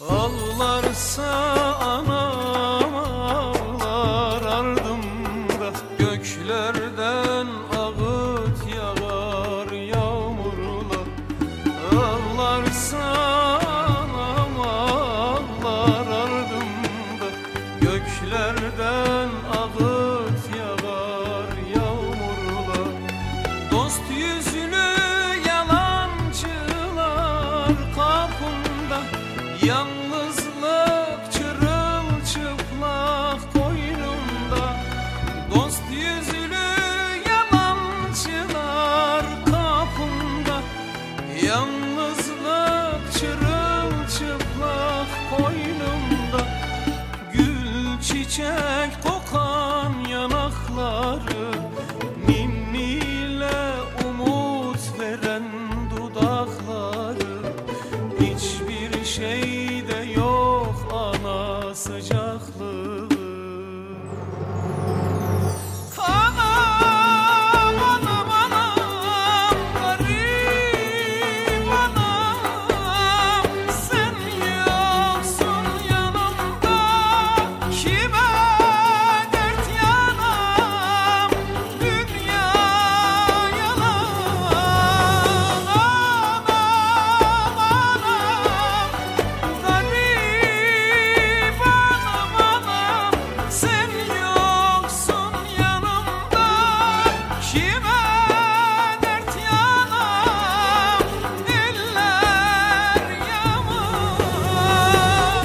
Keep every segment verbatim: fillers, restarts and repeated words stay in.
Ağlarsa anam ağlar ardımda, göklerden ağıt yağar yağmurlar. Ağlarsa anam ağlar ardımda, göklerden ağıt yağar yağmurlar. Dost yüzlü yalancılar kapında, yalnızlık çırılçıplak koynumda. Dost yüzlü yalancılar kapımda, yalnızlık çırılçıplak koynumda. Gül çiçek kokan yanakları, ninniyle umut veren dudakları. Hiçbir şeyde yok ana sıcaklığı. Anam, anam, anam, garip anam, sen yoksun yanımda, kime dert yanam, dünya yalan. Anam, anam, garip anam, anam, sen yoksun yanımda, kime dert yanam, eller yaman.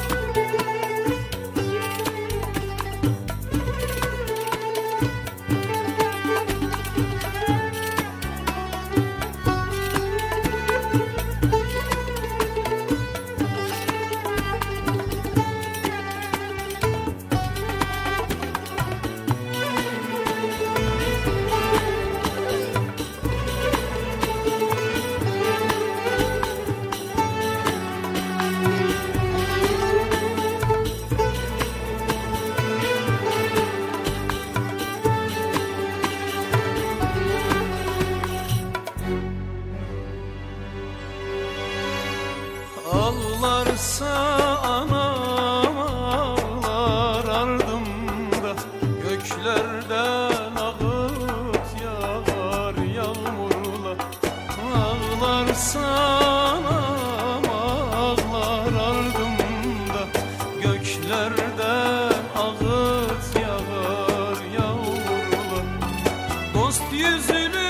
Ağlarsa anam ağlar ardımda, göklerden ağıt yağar yağmurlar. Ağlarsa anam ağlar ardımda, göklerden ağıt yağar yağmurlar. Dost yüzlü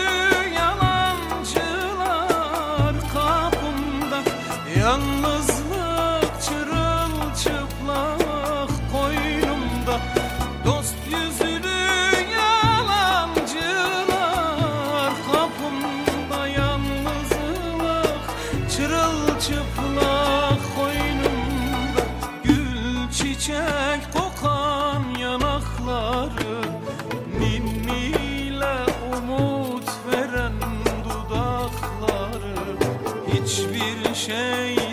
yalancılar kapımda, yalnızlık çırılçıplak koynumda. Dost yüzlü yalancılar kapımda, yalnızlık çırılçıplak koynumda. Gül çiçek kokan yanakları, ninniyle umut veren dudakları. Hiçbir şey